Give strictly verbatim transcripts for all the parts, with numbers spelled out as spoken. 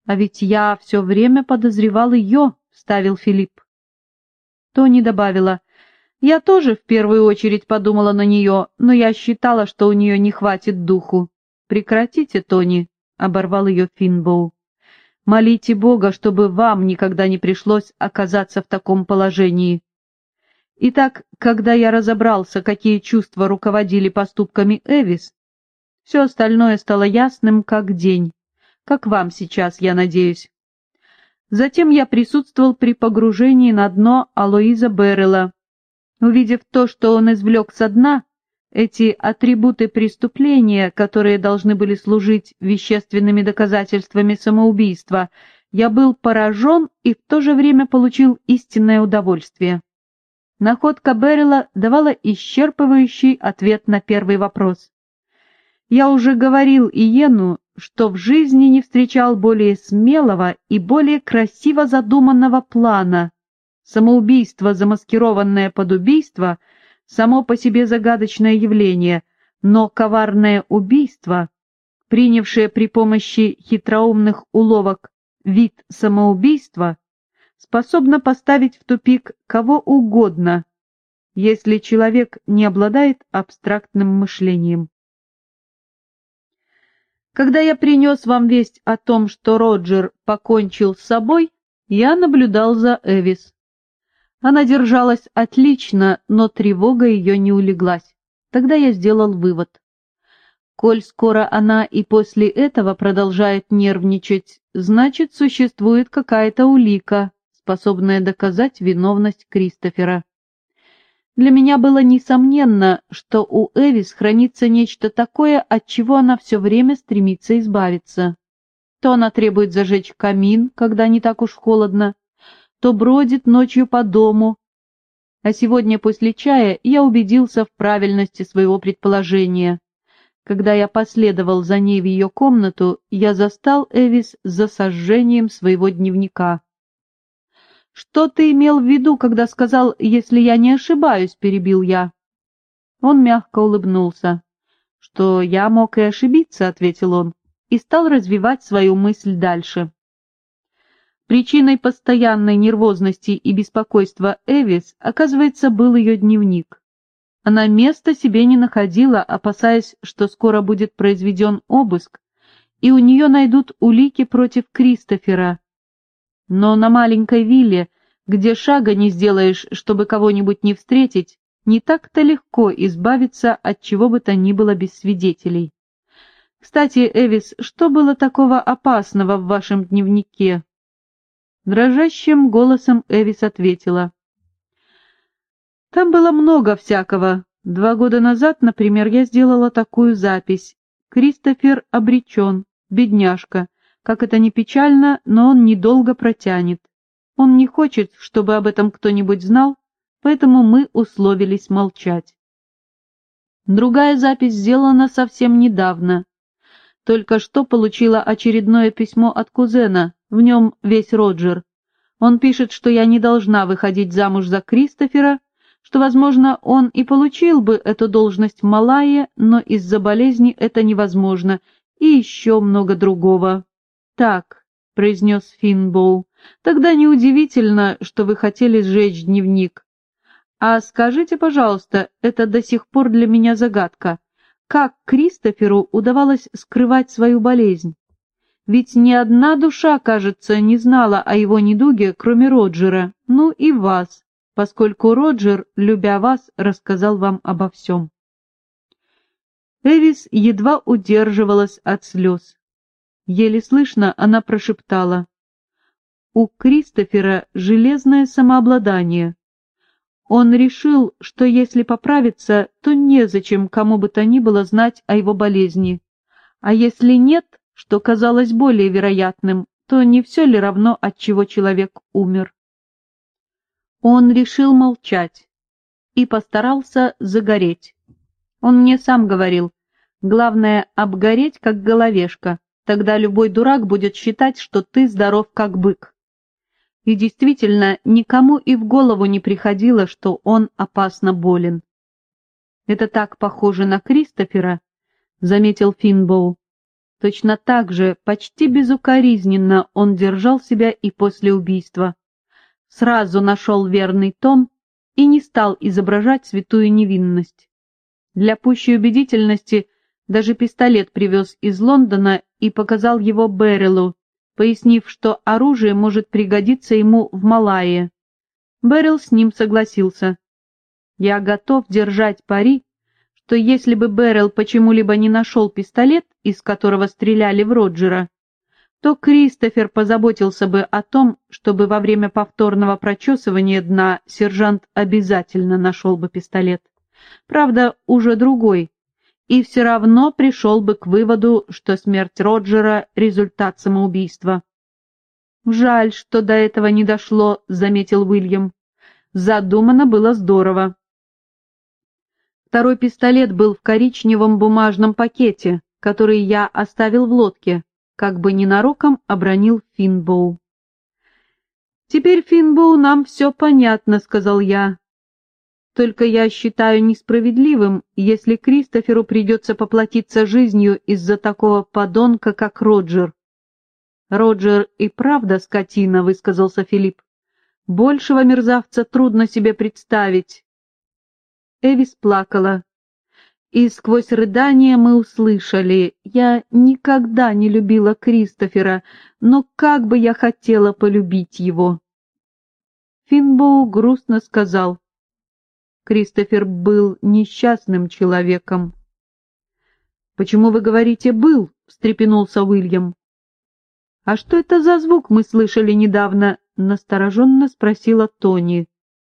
«А ведь я все время подозревал ее», — вставил Филипп. Тони добавила: «Я тоже в первую очередь подумала на нее, но я считала, что у нее не хватит духу». «Прекратите, Тони», — оборвал ее Финбоу. «Молите Бога, чтобы вам никогда не пришлось оказаться в таком положении». Итак, когда я разобрался, какие чувства руководили поступками Эвис, все остальное стало ясным, как день, как вам сейчас, я надеюсь. Затем я присутствовал при погружении на дно Алоиза Беррелла. Увидев то, что он извлек со дна, эти атрибуты преступления, которые должны были служить вещественными доказательствами самоубийства, я был поражен и в то же время получил истинное удовольствие. Находка Беррелла давала исчерпывающий ответ на первый вопрос. Я уже говорил Иену, что в жизни не встречал более смелого и более красиво задуманного плана. Самоубийство, замаскированное под убийство, само по себе загадочное явление, но коварное убийство, принявшее при помощи хитроумных уловок вид самоубийства, способно поставить в тупик кого угодно, если человек не обладает абстрактным мышлением. Когда я принес вам весть о том, что Роджер покончил с собой, я наблюдал за Эвис. Она держалась отлично, но тревога ее не улеглась. Тогда я сделал вывод. Коль скоро она и после этого продолжает нервничать, значит, существует какая-то улика, способная доказать виновность Кристофера. Для меня было несомненно, что у Эвис хранится нечто такое, от чего она все время стремится избавиться. То она требует зажечь камин, когда не так уж холодно, то бродит ночью по дому. А сегодня после чая я убедился в правильности своего предположения. Когда я последовал за ней в ее комнату, я застал Эвис за сожжением своего дневника. «Что ты имел в виду, когда сказал, если я не ошибаюсь?» — перебил я. Он мягко улыбнулся. «Что я мог и ошибиться», — ответил он, и стал развивать свою мысль дальше. Причиной постоянной нервозности и беспокойства Эвис, оказывается, был ее дневник. Она места себе не находила, опасаясь, что скоро будет произведен обыск, и у нее найдут улики против Кристофера. Но на маленькой вилле, где шага не сделаешь, чтобы кого-нибудь не встретить, не так-то легко избавиться от чего бы то ни было без свидетелей. Кстати, Эвис, что было такого опасного в вашем дневнике? Дрожащим голосом Эвис ответила. Там было много всякого. Два года назад, например, я сделала такую запись. Кристофер обречен, бедняжка. Как это ни печально, но он недолго протянет. Он не хочет, чтобы об этом кто-нибудь знал, поэтому мы условились молчать. Другая запись сделана совсем недавно. Только что получила очередное письмо от кузена, в нем весь Роджер. Он пишет, что я не должна выходить замуж за Кристофера, что, возможно, он и получил бы эту должность в Малайе, но из-за болезни это невозможно, и еще много другого. «Так», — произнес Финбоу, — «тогда неудивительно, что вы хотели сжечь дневник. А скажите, пожалуйста, это до сих пор для меня загадка, как Кристоферу удавалось скрывать свою болезнь? Ведь ни одна душа, кажется, не знала о его недуге, кроме Роджера, ну и вас, поскольку Роджер, любя вас, рассказал вам обо всем». Эвис едва удерживалась от слез. Еле слышно она прошептала. «У Кристофера железное самообладание. Он решил, что если поправиться, то незачем кому бы то ни было знать о его болезни. А если нет, что казалось более вероятным, то не все ли равно, от чего человек умер?» Он решил молчать и постарался загореть. Он мне сам говорил, главное — обгореть, как головешка, тогда любой дурак будет считать, что ты здоров, как бык. И действительно, никому и в голову не приходило, что он опасно болен. «Это так похоже на Кристофера», — заметил Финбоу. Точно так же, почти безукоризненно он держал себя и после убийства. Сразу нашел верный тон и не стал изображать святую невинность. Для пущей убедительности даже пистолет привез из Лондона и показал его Берриллу, пояснив, что оружие может пригодиться ему в Малайе. Беррилл с ним согласился. Я готов держать пари, что если бы Беррилл почему-либо не нашел пистолет, из которого стреляли в Роджера, то Кристофер позаботился бы о том, чтобы во время повторного прочесывания дна сержант обязательно нашел бы пистолет. Правда, уже другой, и все равно пришел бы к выводу, что смерть Роджера — результат самоубийства. «Жаль, что до этого не дошло», — заметил Уильям. «Задумано было здорово». Второй пистолет был в коричневом бумажном пакете, который я оставил в лодке, как бы ненароком обронил Финбоу. «Теперь, Финбоу, нам все понятно», — сказал я. «Только я считаю несправедливым, если Кристоферу придется поплатиться жизнью из-за такого подонка, как Роджер». «Роджер и правда скотина», — высказался Филипп. «Большего мерзавца трудно себе представить». Эвис плакала. И сквозь рыдания мы услышали: «Я никогда не любила Кристофера, но как бы я хотела полюбить его». Финбоу грустно сказал: «Кристофер был несчастным человеком». «Почему вы говорите «был»?» — встрепенулся Уильям. «А что это за звук мы слышали недавно?» — настороженно спросила Тони.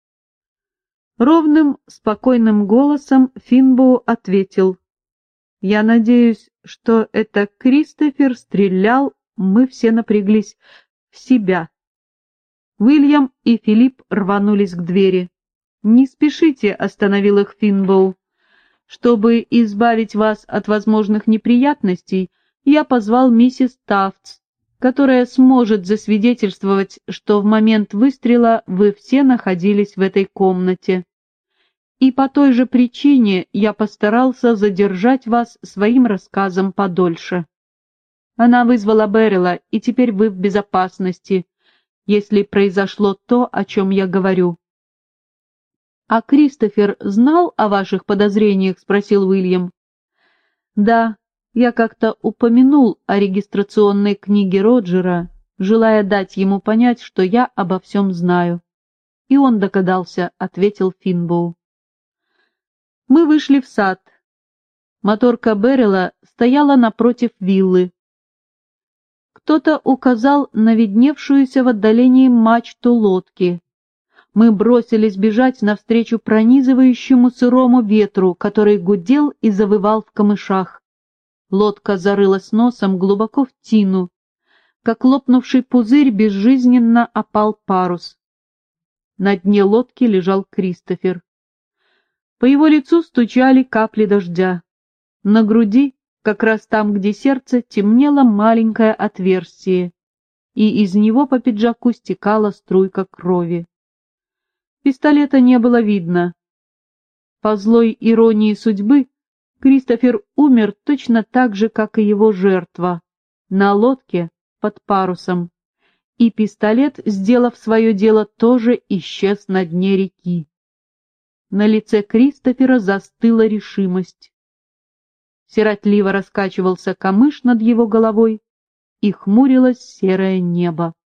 Ровным, спокойным голосом Финбоу ответил: «Я надеюсь, что это Кристофер стрелял», мы все напряглись, «в себя». Уильям и Филипп рванулись к двери. «Не спешите», — остановил их Финбоу. «Чтобы избавить вас от возможных неприятностей, я позвал миссис Тафтс, которая сможет засвидетельствовать, что в момент выстрела вы все находились в этой комнате. И по той же причине я постарался задержать вас своим рассказом подольше. Она вызвала Беррилла, и теперь вы в безопасности, если произошло то, о чем я говорю». «А Кристофер знал о ваших подозрениях?» — спросил Уильям. «Да, я как-то упомянул о регистрационной книге Роджера, желая дать ему понять, что я обо всем знаю. И он догадался», — ответил Финбоу. Мы вышли в сад. Моторка Беррилла стояла напротив виллы. Кто-то указал на видневшуюся в отдалении мачту лодки. Мы бросились бежать навстречу пронизывающему сырому ветру, который гудел и завывал в камышах. Лодка зарылась носом глубоко в тину. Как лопнувший пузырь безжизненно опал парус. На дне лодки лежал Кристофер. По его лицу стучали капли дождя. На груди, как раз там, где сердце, темнело маленькое отверстие, и из него по пиджаку стекала струйка крови. Пистолета не было видно. По злой иронии судьбы, Кристофер умер точно так же, как и его жертва, на лодке под парусом, и пистолет, сделав свое дело, тоже исчез на дне реки. На лице Кристофера застыла решимость. Сиротливо раскачивался камыш над его головой, и хмурилось серое небо.